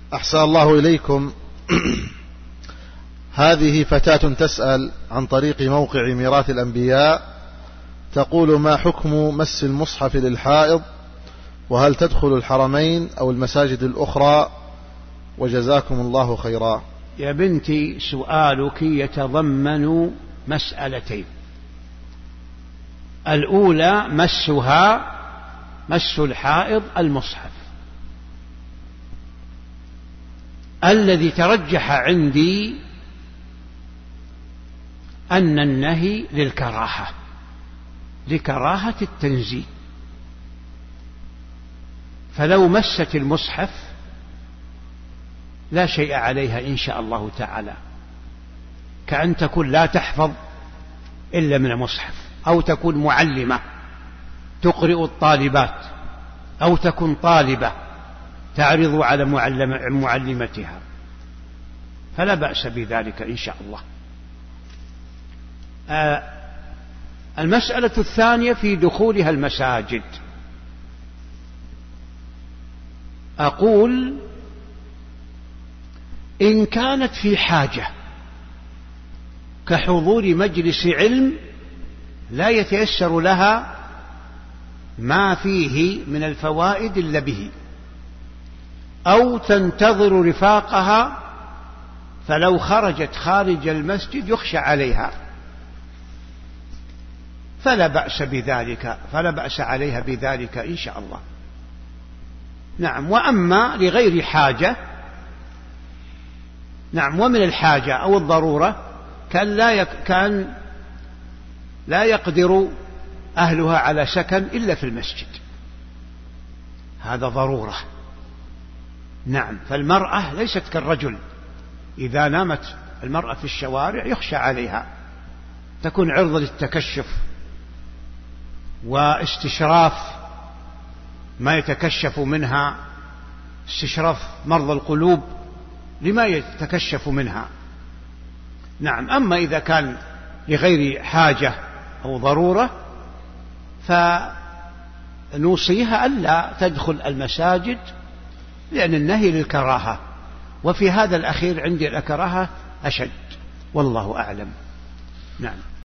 أحسن الله إليكم. هذه فتاة تسأل عن طريق موقع ميراث الأنبياء، تقول: ما حكم مس المصحف للحائض؟ وهل تدخل الحرمين أو المساجد الأخرى؟ وجزاكم الله خيرا. يا بنتي، سؤالك يتضمن مسألتين. الأولى مس الحائض المصحف. الذي ترجح عندي أن النهي لكراهة التنزيه، فلو مست المصحف لا شيء عليها إن شاء الله تعالى، كأن تكون لا تحفظ إلا من المصحف، أو تكون معلمة تقرئ الطالبات، أو تكون طالبة تعرض على معلمتها، فلا بأس بذلك إن شاء الله. المسألة الثانية في دخولها المساجد. أقول: إن كانت في حاجة كحضور مجلس علم لا يتيسر لها ما فيه من الفوائد إلا به، أو تنتظر رفاقها فلو خرجت خارج المسجد يخشى عليها، فلا بأس عليها بذلك إن شاء الله. نعم. وأما لغير حاجة، نعم، ومن الحاجة أو الضرورة كان لا يقدر أهلها على سكن إلا في المسجد، هذا ضرورة. نعم. فالمرأة ليست كالرجل، إذا نامت المرأة في الشوارع يخشى عليها، تكون عرضة للتكشف واستشراف ما يتكشف منها، استشراف مرضى القلوب لما يتكشف منها. نعم. أما إذا كان لغير حاجة أو ضرورة فنوصيها ألا تدخل المساجد، لأن النهي للكراهة، وفي هذا الأخير عندي الكراهة أشد، والله أعلم. نعم.